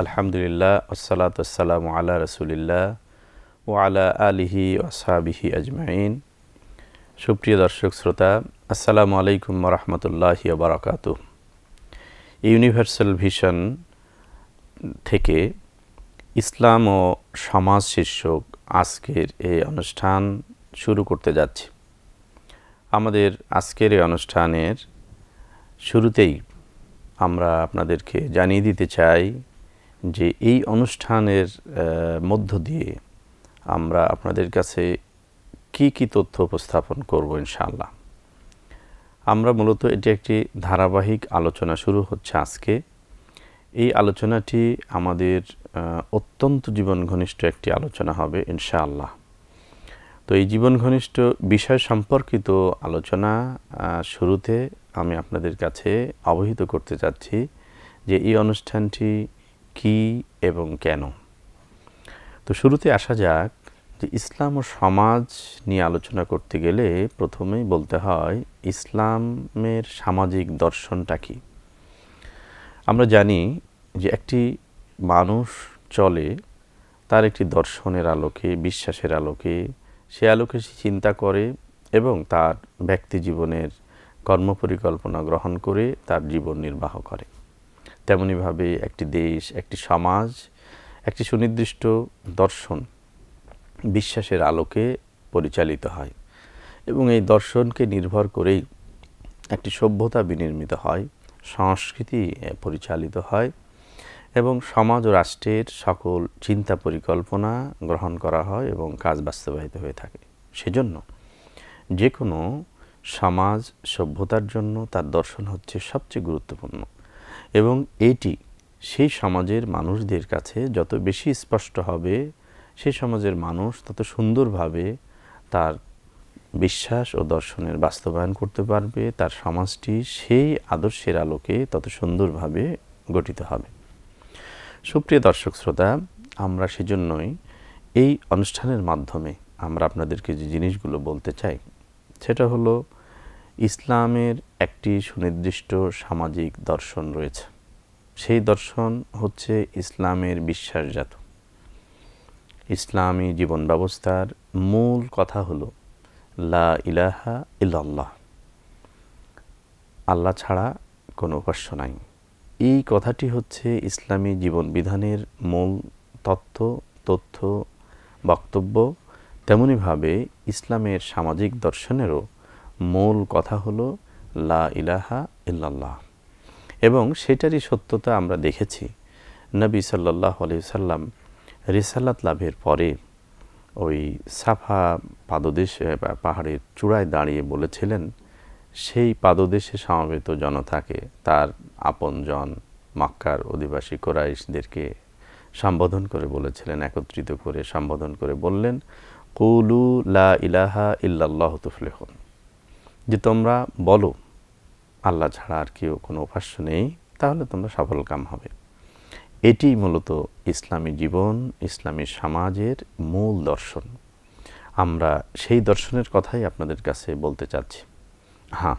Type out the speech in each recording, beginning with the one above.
আলহামদুলিল্লাহ আসসালাতু আসসালামু আলা রাসূলিল্লাহ ওয়া আলা আলিহি ওয়া আসহাবিহি আজমাইন। সুপ্রিয় দর্শক শ্রোতা, আসসালামু আলাইকুম ওয়া রাহমাতুল্লাহি ওয়া বারাকাতুহু। ইউনিভার্সাল ভিশন থেকে ইসলাম ও সমাজ শীর্ষক আজকের এই অনুষ্ঠান শুরু করতে যাচ্ছি। আমাদের আজকের এই অনুষ্ঠানের শুরুতেই আমরা আপনাদেরকে জানিয়ে দিতে চাই যে এই অনুষ্ঠানের মধ্য দিয়ে আমরা আপনাদের কাছে কি তথ্য উপস্থাপন করব ইনশাআল্লাহ। আমরা মূলত এটি একটি ধারাবাহিক আলোচনা শুরু হচ্ছে আজকে। এই আলোচনাটি আমাদের অত্যন্ত জীবন ঘনিষ্ঠ একটি আলোচনা হবে ইনশাআল্লাহ। তো এই জীবন ঘনিষ্ঠ বিষয় সম্পর্কিত আলোচনা শুরুতে আমি আপনাদের কাছে অবহিত করতে চাচ্ছি যে এই অনুষ্ঠানটি কি এবং কেন। তো শুরুতে আসা যাক যে ইসলাম ও সমাজ নিয়ে আলোচনা করতে গেলে প্রথমেই বলতে হয় ইসলামের সামাজিক দর্শনটা কি। আমরা জানি যে একটি মানুষ চলে তার একটি দর্শনের আলোকে, বিশ্বাসের আলোকে, সে আলোকে সে চিন্তা করে এবং তার ব্যক্তি জীবনের কর্মপরিকল্পনা গ্রহণ করে তার জীবন নির্বাহ করে। তেমনিভাবে একটি দেশ, একটি সমাজ একটি সুনির্দিষ্ট দর্শন, বিশ্বাসের আলোকে পরিচালিত হয় এবং এই দর্শনকে নির্ভর করেই একটি সভ্যতা বিনির্মিত হয়, সংস্কৃতি পরিচালিত হয় এবং সমাজ ও রাষ্ট্রের সকল চিন্তা পরিকল্পনা গ্রহণ করা হয় এবং কাজ বাস্তবায়িত হয়ে থাকে। সেজন্য যে কোনো সমাজ সভ্যতার জন্য তার দর্শন হচ্ছে সবচেয়ে গুরুত্বপূর্ণ এবং এটি সেই সমাজের মানুষদের কাছে যত বেশি স্পষ্ট হবে, সেই সমাজের মানুষ তত সুন্দরভাবে তার বিশ্বাস ও দর্শনের বাস্তবায়ন করতে পারবে, তার সমাজটি সেই আদর্শের আলোকে তত সুন্দরভাবে গঠিত হবে। সুপ্রিয় দর্শক শ্রোতা, আমরা সেজন্যই এই অনুষ্ঠানের মাধ্যমে আমরা আপনাদেরকে যে জিনিসগুলো বলতে চাই সেটা হলো ইসলামের একটি সুনির্দিষ্ট সামাজিক দর্শন রয়েছে। সেই দর্শন হচ্ছে ইসলামের বিশ্বাসজাত। ইসলামী জীবন ব্যবস্থার মূল কথা হলো লা ইলাহা ইল্লাল্লাহ, আল্লাহ ছাড়া কোনো উপাস্য নাই। এই কথাটি হচ্ছে ইসলামী জীবন বিধানের মূল তথ্য বক্তব্য। তেমনিভাবে ইসলামের সামাজিক দর্শনেরও মূল কথা হলো লা ইলাহা ইল্লাল্লাহ এবং সেটারই সত্যতা আমরা দেখেছি। নবী সাল্লাল্লাহু আলাইহি সাল্লাম রিসালাত লাভের পরে ওই সাফা পাদদেশে পাহাড়ের চূড়ায় দাঁড়িয়ে বলেছিলেন সেই পাদদেশে সমবেত জনতাকে, তার আপনজন মক্কার অধিবাসী কুরাইশদেরকে সম্বোধন করে বলেছিলেন, একত্রিত করে সম্বোধন করে বললেন, কুলু লা ইলাহা ইল্লাল্লাহু তুফলিহুন, যে তোমরা বলো আল্লাহ ছাড়া আর কেউ কোনো উপাস্য নেই, তাহলে তোমরা সফলকাম হবে। এটি মূলত ইসলামী জীবন, ইসলামী সমাজের মূল দর্শন। আমরা সেই দর্শনের কথাই আপনাদের কাছে বলতে চাচ্ছি। হ্যাঁ,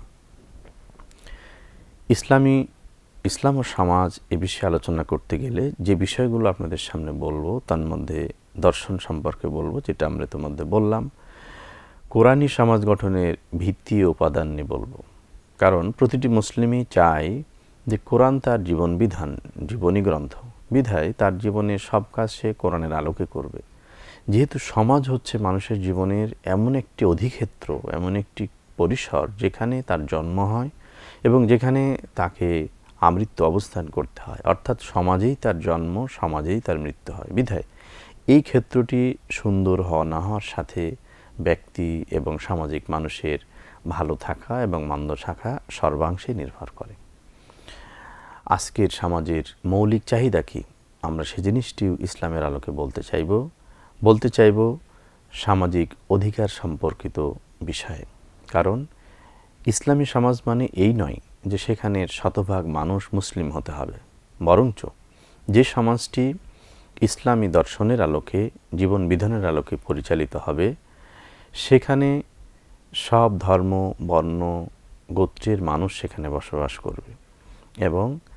ইসলাম ও সমাজ এ বিষয়ে আলোচনা করতে গেলে যে বিষয়গুলো আপনাদের সামনে বলবো তার মধ্যে দর্শন সম্পর্কে বলবো, যেটা আমরা ইতিমধ্যে বললাম। কোরআনী সমাজ গঠনের ভিত্তি ও উপাদান নিয়ে বলবো, কারণ প্রতিটি মুসলিমই চায় যে কোরআন তার জীবন বিধান, জীবনী গ্রন্থ বিধায় তার জীবনের সব কাজ সে কোরআনের আলোকে করবে। যেহেতু সমাজ হচ্ছে মানুষের জীবনের এমন একটি অধিক্ষেত্র, এমন একটি পরিসর যেখানে তার জন্ম হয় এবং যেখানে তাকে আমৃত্যু অবস্থান করতে হয়, অর্থাৎ সমাজেই তার জন্ম, সমাজেই তার মৃত্যু হয়। বিধায় এই ক্ষেত্রটি সুন্দর হওয়া না হওয়ার সাথে ব্যক্তি এবং সামাজিক মানুষের ভালো থাকা এবং মন্দ থাকা সর্বাংশে নির্ভর করে। আজকের সমাজের মৌলিক চাহিদা কি, আমরা সে জিনিসটিও ইসলামের আলোকে বলতে চাইব সামাজিক অধিকার সম্পর্কিত বিষয়ে। কারণ ইসলামী সমাজ মানে এই নয় যে সেখানের শতভাগ মানুষ মুসলিম হতে হবে, বরঞ্চ যে সমাজটি ইসলামী দর্শনের আলোকে, জীবন বিধানের আলোকে পরিচালিত হবে, সেখানে সব ধর্ম, বর্ণ, গোত্রের মানুষ সেখানে বসবাস করবে এবং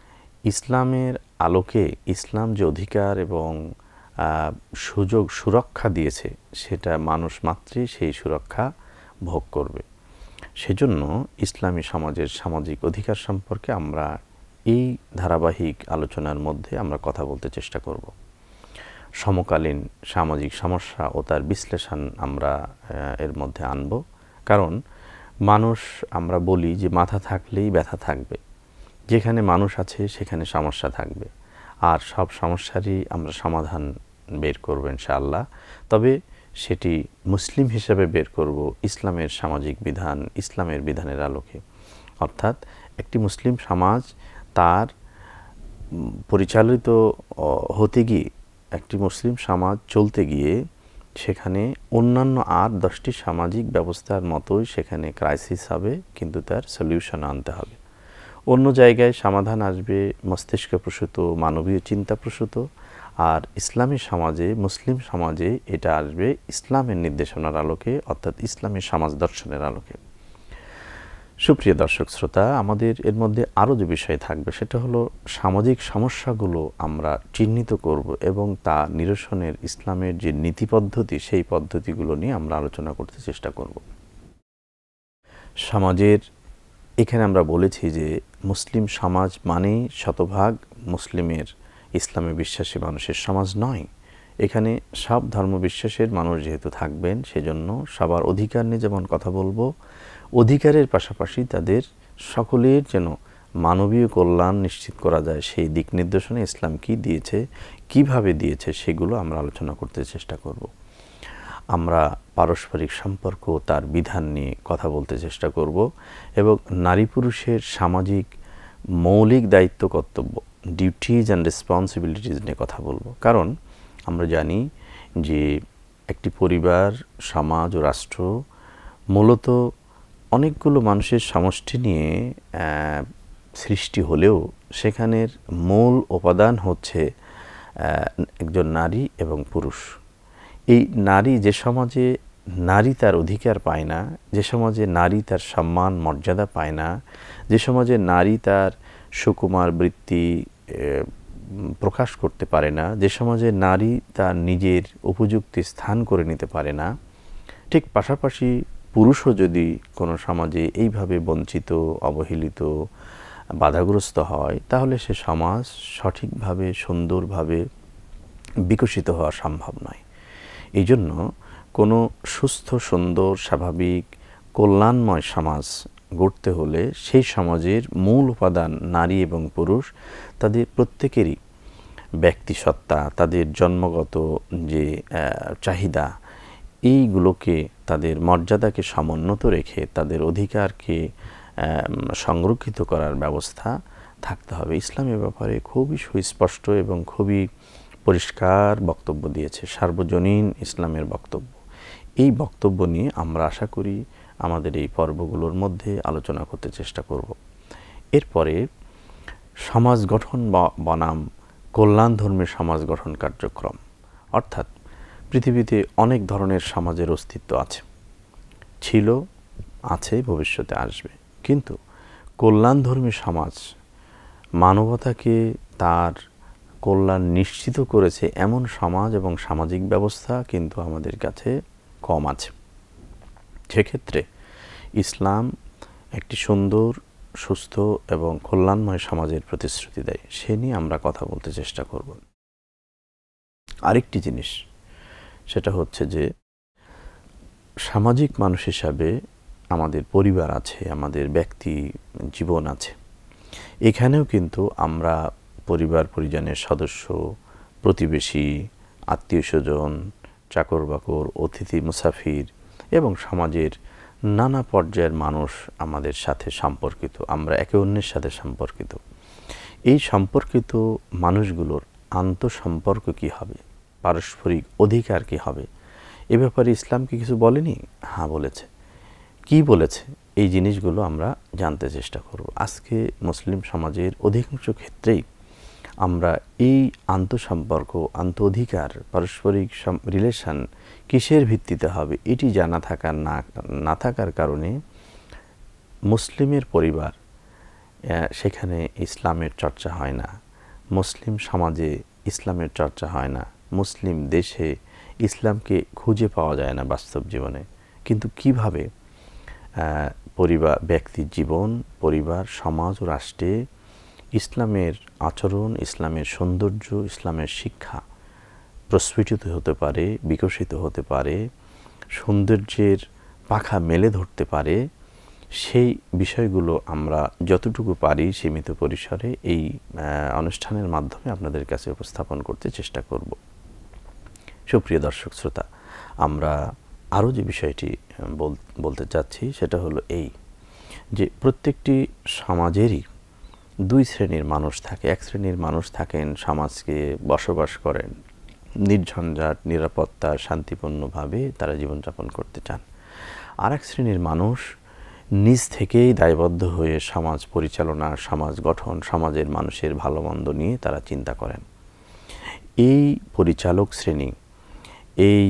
ইসলামের আলোকে ইসলাম যে অধিকার এবং সুযোগ সুরক্ষা দিয়েছে সেটা মানুষ মাত্রই সেই সুরক্ষা ভোগ করবে। সেজন্য ইসলামী সমাজের সামাজিক অধিকার সম্পর্কে আমরা এই ধারাবাহিক আলোচনার মধ্যে আমরা কথা বলতে চেষ্টা করব। সমকালীন সামাজিক সমস্যা ও তার বিশ্লেষণ আমরা এর মধ্যে আনব। কারণ মানুষ, আমরা বলি যে মাথা থাকলেই ব্যথা থাকবে, যেখানে মানুষ আছে সেখানে সমস্যা থাকবে, আর সব সমস্যারই আমরা সমাধান বের করব ইনশাআল্লাহ। তবে সেটি মুসলিম হিসেবে বের করব ইসলামের সামাজিক বিধান, ইসলামের বিধানের আলোকে। অর্থাৎ একটি মুসলিম সমাজ তার পরিচালিত হতে গিয়ে, একটি মুসলিম সমাজ চলতে গিয়ে সেখানে অন্যান্য আর 10টি সামাজিক ব্যবস্থার মতোই সেখানে ক্রাইসিস হবে, কিন্তু তার সলিউশন আনতে হবে। অন্য জায়গায় সমাধান আসবে মস্তিষ্ক প্রসূত, মানবীয় চিন্তা প্রসূত, আর ইসলামী সমাজে, মুসলিম সমাজে এটা আসবে ইসলামের নির্দেশনার আলোকে, অর্থাৎ ইসলামী সমাজ দর্শনের আলোকে। সুপ্রিয় দর্শক শ্রোতা, আমাদের এর মধ্যে আরও যে বিষয় থাকবে সেটা হলো সামাজিক সমস্যাগুলো আমরা চিহ্নিত করব এবং তা নিরসনের ইসলামের যে নীতি পদ্ধতি, সেই পদ্ধতিগুলো নিয়ে আমরা আলোচনা করতে চেষ্টা করব। সমাজের এখানে আমরা বলেছি যে মুসলিম সমাজ মানেই শতভাগ মুসলিমের, ইসলামে বিশ্বাসী মানুষের সমাজ নয়। এখানে সব ধর্মবিশ্বাসের মানুষ যেহেতু থাকবেন, সেজন্য সবার অধিকার নিয়ে যেমন কথা বলবো, অধিকারের পাশাপাশি তাদের সকলের যেন মানবীয় কল্যাণ নিশ্চিত করা যায় সেই দিক নির্দেশনা ইসলাম কী দিয়েছে, কিভাবে দিয়েছে, সেগুলো আমরা আলোচনা করতে চেষ্টা করব। আমরা পারস্পরিক সম্পর্ক, তার বিধান নিয়ে কথা বলতে চেষ্টা করব এবং নারী পুরুষের সামাজিক মৌলিক দায়িত্ব কর্তব্য, ডিউটিজ অ্যান্ড রেসপন্সিবিলিটিস নিয়ে কথা বলবো। কারণ আমরা জানি যে একটি পরিবার, সমাজ ও রাষ্ট্র মূলত অনেকগুলো মানুষের সমষ্টি নিয়ে সৃষ্টি হলেও সেখানের মূল উপাদান হচ্ছে একজন নারী এবং পুরুষ। এই নারী, যে সমাজে নারী তার অধিকার পায় না, যে সমাজে নারী তার সম্মান মর্যাদা পায় না, যে সমাজে নারী তার সুকুমার বৃত্তি প্রকাশ করতে পারে না, যে সমাজে নারী তার নিজের উপযুক্ত স্থান করে নিতে পারে না, ঠিক পাশাপাশি পুরুষও যদি কোনো সমাজে এইভাবে বঞ্চিত, অবহেলিত, বাধাগ্রস্ত হয়, তাহলে সে সমাজ সঠিকভাবে, সুন্দরভাবে বিকশিত হওয়া সম্ভব নয়। এই জন্য কোনো সুস্থ, সুন্দর, স্বাভাবিক, কল্যাণময় সমাজ গড়তে হলে সেই সমাজের মূল উপাদান নারী এবং পুরুষ, তাদের প্রত্যেকেরই ব্যক্তিসত্তা, তাদের জন্মগত যে চাহিদা, এইগুলোকে, তাদের মর্যাদাকে সমুন্নত রেখে তাদের অধিকারকে সংরক্ষিত করার ব্যবস্থা থাকতে হবে। ইসলামের ব্যাপারে খুবই সুস্পষ্ট এবং খুবই পরিষ্কার বক্তব্য দিয়েছে, সার্বজনীন ইসলামের বক্তব্য। এই বক্তব্য নিয়ে আমরা আশা করি আমাদের এই পর্বগুলোর মধ্যে আলোচনা করতে চেষ্টা করব। এরপরে সমাজ গঠন বনাম কল্যাণধর্মী সমাজ গঠন কার্যক্রম, অর্থাৎ পৃথিবীতে অনেক ধরনের সমাজের অস্তিত্ব আছে, ছিল, আছে, ভবিষ্যতে আসবে। কিন্তু কল্যাণধর্মী সমাজ মানবতাকে তার কল্যাণ নিশ্চিত করেছে এমন সমাজ এবং সামাজিক ব্যবস্থা কিন্তু আমাদের কাছে কম আছে। সেক্ষেত্রে ইসলাম একটি সুন্দর, সুস্থ এবং কল্যাণময় সমাজের প্রতিশ্রুতি দেয়। সে নিয়ে আমরা কথা বলতে চেষ্টা করব। আরেকটি জিনিস, সেটা হচ্ছে যে সামাজিক মানুষ হিসাবে আমাদের পরিবার আছে, আমাদের ব্যক্তি জীবন আছে। এখানেও কিন্তু আমরা পরিবার পরিজনের সদস্য, প্রতিবেশী, আত্মীয় স্বজন, চাকর বাকর, অতিথি মুসাফির এবং সমাজের নানা পর্যায়ের মানুষ আমাদের সাথে সম্পর্কিত, আমরা একে অন্যের সাথে সম্পর্কিত। এই সম্পর্কিত মানুষগুলোর আন্তঃসম্পর্ক কী হবে, পারস্পরিক অধিকার কী হবে, এ ব্যাপারে ইসলাম কি কিছু বলেনি? হ্যাঁ, বলেছে। কি বলেছে? এই জিনিসগুলো আমরা জানতে চেষ্টা করব। আজকে মুসলিম সমাজের অধিকাংশ ক্ষেত্রেই আমরা এই আন্তঃসম্পর্ক, অধিকার, পারস্পরিক রিলেশন কিসের ভিত্তিতে হবে এটি জানা থাকার না থাকার কারণে মুসলিমের পরিবার সেখানে ইসলামের চর্চা হয় না, মুসলিম সমাজে ইসলামের চর্চা হয় না, মুসলিম দেশে ইসলামকে খুঁজে পাওয়া যায় না বাস্তব জীবনে। কিন্তু কিভাবে পরিবার, ব্যক্তির জীবন, পরিবার, সমাজ ও রাষ্ট্রে ইসলামের আচরণ, ইসলামের সৌন্দর্য, ইসলামের শিক্ষা প্রস্ফুটিত হতে পারে, বিকশিত হতে পারে, সৌন্দর্যের পাখা মেলে ধরতে পারে, সেই বিষয়গুলো আমরা যতটুকু পারি সীমিত পরিসরে এই অনুষ্ঠানের মাধ্যমে আপনাদের কাছে উপস্থাপন করতে চেষ্টা করব। সুপ্রিয় দর্শক শ্রোতা, আমরা আরও যে বিষয়টি বলতে চাচ্ছি সেটা হলো এই যে প্রত্যেকটি সমাজেরই দুই শ্রেণীর মানুষ থাকে। এক শ্রেণীর মানুষ থাকেন সমাজকে বসবাস করেন, নির্ঝঞ্ঝাট, নিরাপত্তা, শান্তিপূর্ণভাবে তারা জীবনযাপন করতে চান। আর এক শ্রেণীর মানুষ নিজ থেকেই দায়বদ্ধ হয়ে সমাজ পরিচালনা, সমাজ গঠন, সমাজের মানুষের ভালো মন্দ নিয়ে তারা চিন্তা করেন। এই পরিচালক শ্রেণী, এই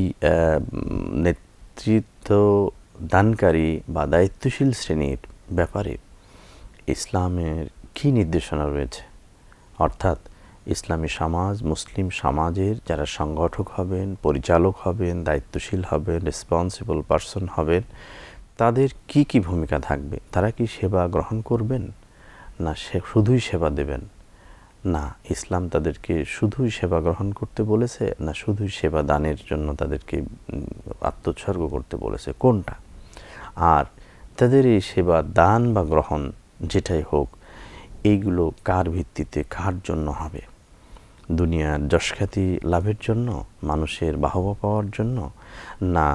নেতৃত্ব দানকারী বা দায়িত্বশীল শ্রেণীর ব্যাপারে ইসলামের কী নির্দেশনা রয়েছে, অর্থাৎ ইসলামী সমাজ, মুসলিম সমাজের যারা সংগঠক হবেন, পরিচালক হবেন, দায়িত্বশীল হবেন, রেসপন্সিবল পারসন হবেন, তাদের কি কি ভূমিকা থাকবে? তারা কি সেবা গ্রহণ করবেন, না শুধুই সেবা দেবেন? না, ইসলাম তাদেরকে শুধুই সেবা গ্রহণ করতে বলেছে, না শুধুই সেবা দানের জন্য তাদেরকে আত্মোৎসর্গ করতে বলেছে, কোনটা? আর তাদের এই সেবা দান বা গ্রহণ যেটাই হোক, এইগুলো কার ভিত্তিতে, কার জন্য হবে? দুনিয়ার যশখ্যাতি লাভের জন্য, মানুষের বাহবা পাওয়ার জন্য, না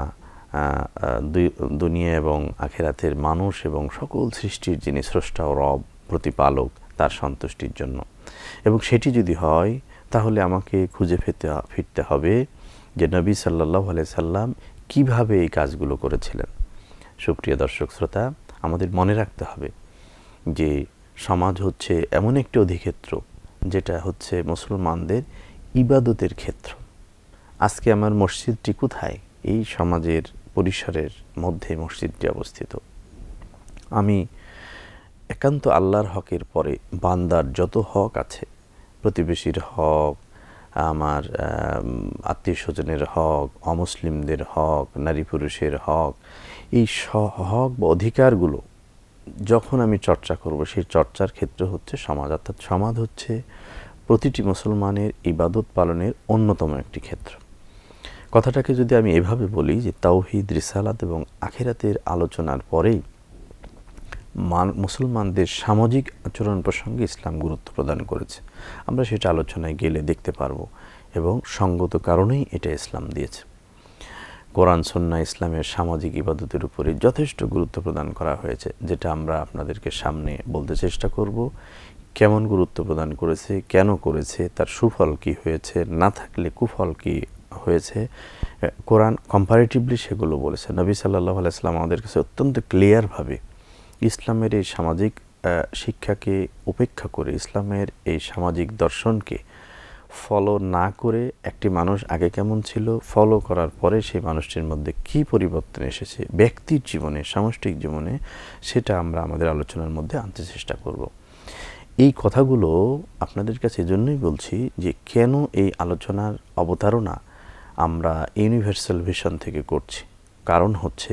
দুনিয়া এবং আখিরাতের মানুষ এবং সকল সৃষ্টির যিনি স্রষ্টা ও রব, প্রতিপালক, তার সন্তুষ্টির জন্য? এবং সেটি যদি হয় তাহলে আমাকে খুঁজে ফিরতে হবে যে নবী সাল্লাল্লাহু আলাইহি সাল্লাম কীভাবে এই কাজগুলো করেছিলেন। সুপ্রিয় দর্শক শ্রোতা, আমাদের মনে রাখতে হবে যে সমাজ হচ্ছে এমন একটি অধিক্ষেত্র যেটা হচ্ছে মুসলমানদের ইবাদতের ক্ষেত্র। আজকে আমার মসজিদটি কোথায়? এই সমাজের পরিসরের মধ্যে মসজিদটি অবস্থিত। আমি একান্ত আল্লাহর হকের পরে বান্দার যত হক আছে, প্রতিবেশীর হক, আমার আত্মীয় স্বজনের হক, অমুসলিমদের হক, নারী পুরুষের হক, এই হক বা অধিকারগুলো যখন আমি চর্চা করব, সেই চর্চার ক্ষেত্র হচ্ছে সমাজ। অর্থাৎ সমাজ হচ্ছে প্রতিটি মুসলমানের ইবাদত পালনের অন্যতম একটি ক্ষেত্র। কথাটাকে যদি আমি এভাবে বলি যে তাওহীদ, রিসালাত এবং আখিরাতের আলোচনার পরেই মুসলমানদের সামাজিক আচরণ প্রসঙ্গে ইসলাম গুরুত্ব প্রদান করেছে। আমরা সেটা আলোচনায় গেলে দেখতে পারবো এবং সঙ্গত কারণেই এটা ইসলাম দিয়েছে। কোরআন সুন্নাহ ইসলামের সামাজিক ইবাদতের উপরে যথেষ্ট গুরুত্ব প্রদান করা হয়েছে, যেটা আমরা আপনাদেরকে সামনে বলতে চেষ্টা করব। কেমন গুরুত্ব প্রদান করেছে, কেন করেছে, তার সুফল কি হয়েছে, না থাকলে কুফল কি হয়েছে, কোরআন কম্পারেটিভলি সেগুলো বলেছে। নবী সাল্লাল্লাহু আলাইহি সাল্লাম আমাদের কাছে অত্যন্ত ক্লিয়ারভাবে ইসলামের এই সামাজিক শিক্ষাকে উপেক্ষা করে, ইসলামের এই সামাজিক দর্শনকে ফলো না করে একটি মানুষ আগে কেমন ছিল, ফলো করার পরে সেই মানুষটির মধ্যে কী পরিবর্তন এসেছে ব্যক্তির জীবনে, সামষ্টিক জীবনে, সেটা আমরা আমাদের আলোচনার মধ্যে আনতে চেষ্টা করব। এই কথাগুলো আপনাদের কাছে এজন্যই বলছি যে কেন এই আলোচনার অবতারণা আমরা ইউনিভার্সাল ভিশন থেকে করছি। কারণ হচ্ছে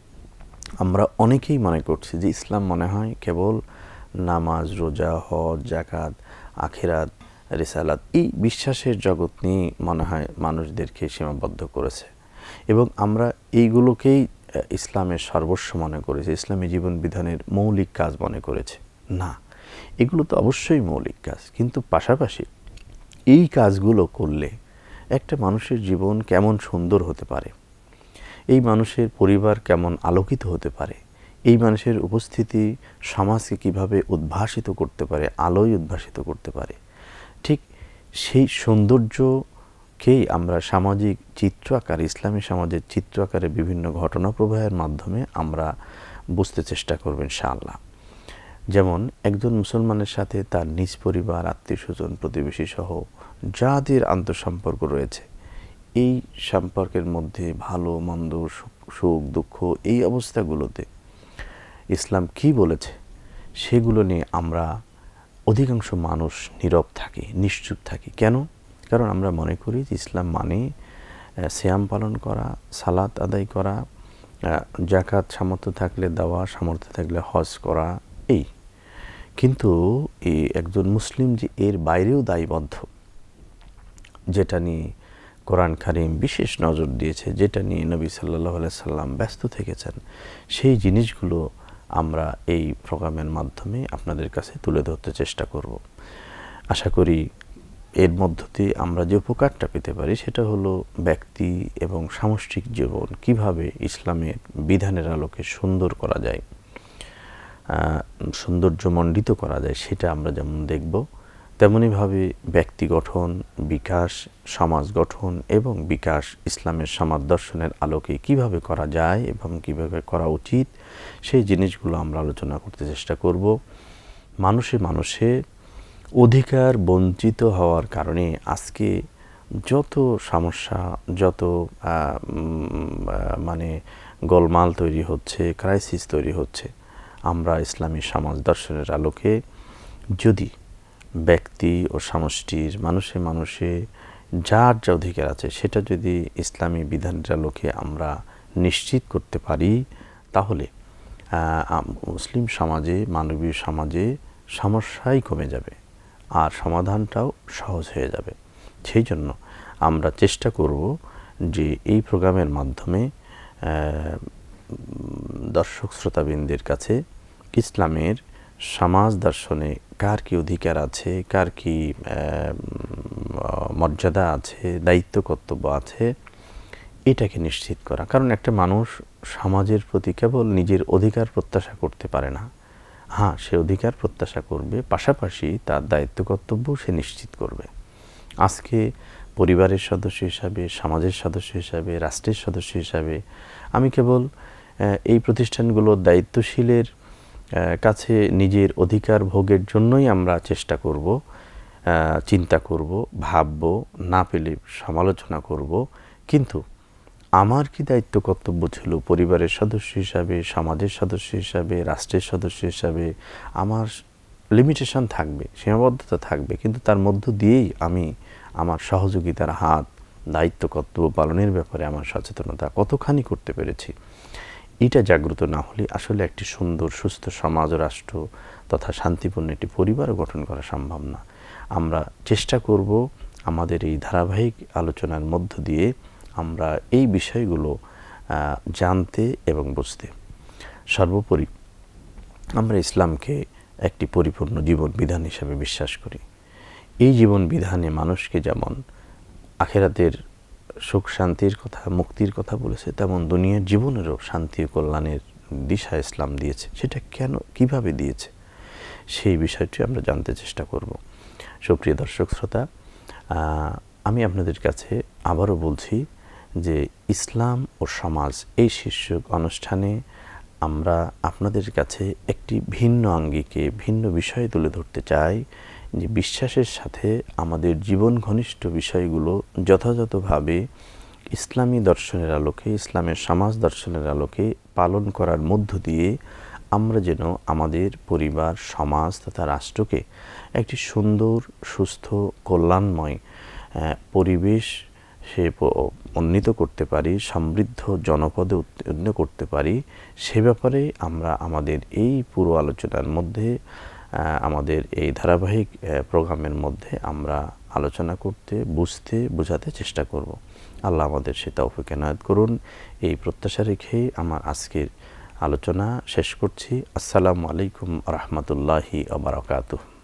আমরা অনেকেই মনে করছি যে ইসলাম মনে হয় কেবল নামাজ, রোজা, হজ, যাকাত, আখিরাত, রিসালাত, এই বিশ্বাসের জগৎ নিয়ে মনে হয় মানুষদেরকে সীমাবদ্ধ করেছে এবং আমরা এইগুলোকেই ইসলামের সর্বস্ব মনে করেছি, ইসলামী জীবন বিধানের মৌলিক কাজ মনে করেছে। না, এগুলো তো অবশ্যই মৌলিক কাজ, কিন্তু পাশাপাশি এই কাজগুলো করলে একটা মানুষের জীবন কেমন সুন্দর হতে পারে, এই মানুষের পরিবার কেমন আলোকিত হতে পারে, এই মানুষের উপস্থিতি সমাজকে কিভাবে উদ্ভাসিত করতে পারে, আলোয় উদ্ভাসিত করতে পারে, ঠিক সেই সৌন্দর্যকেই আমরা সামাজিক চিত্র আকারে, ইসলামী সমাজের চিত্র আকারে বিভিন্ন ঘটনা প্রবাহের মাধ্যমে আমরা বুঝতে চেষ্টা করব ইনশাআল্লাহ। যেমন একজন মুসলমানের সাথে তার নিজ পরিবার, আত্মীয় স্বজন, প্রতিবেশী সহ যাদের আন্তঃসম্পর্ক রয়েছে, এই সম্পর্কের মধ্যে ভালো মন্দ, সুখ দুঃখ, এই অবস্থাগুলোতে ইসলাম কি বলেছে সেগুলো নিয়ে আমরা অধিকাংশ মানুষ নীরব থাকি, নিশ্চুপ থাকি। কেন? কারণ আমরা মনে করি যে ইসলাম মানে সিয়াম পালন করা, সালাত আদায় করা, জাকাত সামর্থ্য থাকলে দেওয়া, সামর্থ্য থাকলে হজ করা, এই। কিন্তু এই একজন মুসলিম যে এর বাইরেও দায়বদ্ধ, যেটা নিয়ে কোরআন কারীম বিশেষ নজর দিয়েছে, যেটা নিয়ে নবী সাল্লাল্লাহু আলাইহি সাল্লাম ব্যস্ত থেকেছেন, সেই জিনিসগুলো আমরা এই প্রোগ্রামের মাধ্যমে আপনাদের কাছে তুলে ধরতে চেষ্টা করব। আশা করি এর মধ্য দিয়ে আমরা যে উপকারটা পেতে পারি সেটা হলো ব্যক্তি এবং সামষ্টিক জীবন কিভাবে ইসলামের বিধানের আলোকে সুন্দর করা যায়, সৌন্দর্যমণ্ডিত করা যায়, সেটা আমরা যেমন দেখব, তেমনিভাবে ব্যক্তি গঠন, বিকাশ, সমাজ গঠন এবং বিকাশ ইসলামের সমাজ দর্শনের আলোকে কিভাবে করা যায় এবং কিভাবে করা উচিত, সেই জিনিসগুলো আমরা আলোচনা করতে চেষ্টা করব। মানুষে অধিকার বঞ্চিত হওয়ার কারণে আজকে যত সমস্যা, যত মানে গোলমাল তৈরি হচ্ছে, ক্রাইসিস তৈরি হচ্ছে, আমরা ইসলামী সমাজ দর্শনের আলোকে যদি ব্যক্তি ও সমষ্টির মানুষে যার যা অধিকার আছে সেটা যদি ইসলামী বিধানের আলোকে আমরা নিশ্চিত করতে পারি, তাহলে মুসলিম সমাজে, মানবীয় সমাজে সমস্যাই কমে যাবে আর সমাধানটাও সহজ হয়ে যাবে। সেই জন্য আমরা চেষ্টা করব যে এই প্রোগ্রামের মাধ্যমে দর্শক শ্রোতাবৃন্দের কাছে ইসলামের সমাজ দর্শনে কার কি অধিকার আছে, কার কি মর্যাদা আছে, দায়িত্ব কর্তব্য আছে, এটাকে নিশ্চিত করা। কারণ একটা মানুষ সমাজের প্রতি কেবল নিজের অধিকার প্রত্যাশা করতে পারে না। হ্যাঁ, সে অধিকার প্রত্যাশা করবে, পাশাপাশি তার দায়িত্ব কর্তব্য সে নিশ্চিত করবে। আজকে পরিবারের সদস্য হিসাবে, সমাজের সদস্য হিসাবে, রাষ্ট্রের সদস্য হিসাবে আমি কেবল এই প্রতিষ্ঠানগুলোর দায়িত্বশীলের কাছে নিজের অধিকার ভোগের জন্যই আমরা চেষ্টা করব, চিন্তা করব, ভাবব, না পেলে সমালোচনা করব। কিন্তু আমার কি দায়িত্ব কর্তব্য ছিল পরিবারের সদস্য হিসাবে, সমাজের সদস্য হিসাবে, রাষ্ট্রের সদস্য হিসাবে, আমার লিমিটেশন থাকবে, সীমাবদ্ধতা থাকবে, কিন্তু তার মধ্য দিয়েই আমি আমার সহযোগিতার হাত, দায়িত্ব কর্তব্য পালনের ব্যাপারে আমার সচেতনতা কতখানি করতে পেরেছি, এটা জাগ্রত না হলে আসলে একটি সুন্দর সুস্থ সমাজ ও রাষ্ট্র তথা শান্তিপূর্ণ একটি পরিবার গঠন করা সম্ভব না। আমরা চেষ্টা করব আমাদের এই ধারাবাহিক আলোচনার মধ্য দিয়ে আমরা এই বিষয়গুলো জানতে এবং বুঝতে। সর্বোপরি আমরা ইসলামকে একটি পরিপূর্ণ জীবন বিধান হিসেবে বিশ্বাস করি। এই জীবন বিধানে মানুষকে যেমন আখিরাতের সুখ শান্তির কথা, মুক্তির কথা বলেছে, তেমন দুনিয়ার জীবনেরও শান্তি ও কল্যাণের দিশা ইসলাম দিয়েছে। সেটা কেন, কিভাবে দিয়েছে, সেই বিষয়টি আমরা জানতে চেষ্টা করব। সুপ্রিয় দর্শক শ্রোতা, আমি আপনাদের কাছে আবারও বলছি যে ইসলাম ও সমাজ এই শীর্ষক অনুষ্ঠানে আমরা আপনাদের কাছে একটি ভিন্ন আঙ্গিকে, ভিন্ন বিষয় তুলে ধরতে চাই, যে বিশ্বাসের সাথে আমাদের জীবন ঘনিষ্ঠ বিষয়গুলো যথাযথভাবে ইসলামী দর্শনের আলোকে, ইসলামের সমাজ দর্শনের আলোকে পালন করার মধ্য দিয়ে আমরা যেন আমাদের পরিবার, সমাজ তথা রাষ্ট্রকে একটি সুন্দর, সুস্থ, কল্যাণময় পরিবেশ সে উন্নীত করতে পারি, সমৃদ্ধ জনপদে উত্তীর্ণ করতে পারি, সে ব্যাপারে আমরা আমাদের এই পুরো আলোচনার মধ্যে, আমাদের এই ধারাবাহিক প্রোগ্রামের মধ্যে আমরা আলোচনা করতে, বুঝতে, বোঝাতে চেষ্টা করব। আল্লাহ আমাদের সে তৌফিক এনায়েত করুন। এই প্রত্যাশা রেখে আমার আজকের আলোচনা শেষ করছি। আসসালামু আলাইকুম রহমতুল্লাহি ওয়া বারাকাতুহু।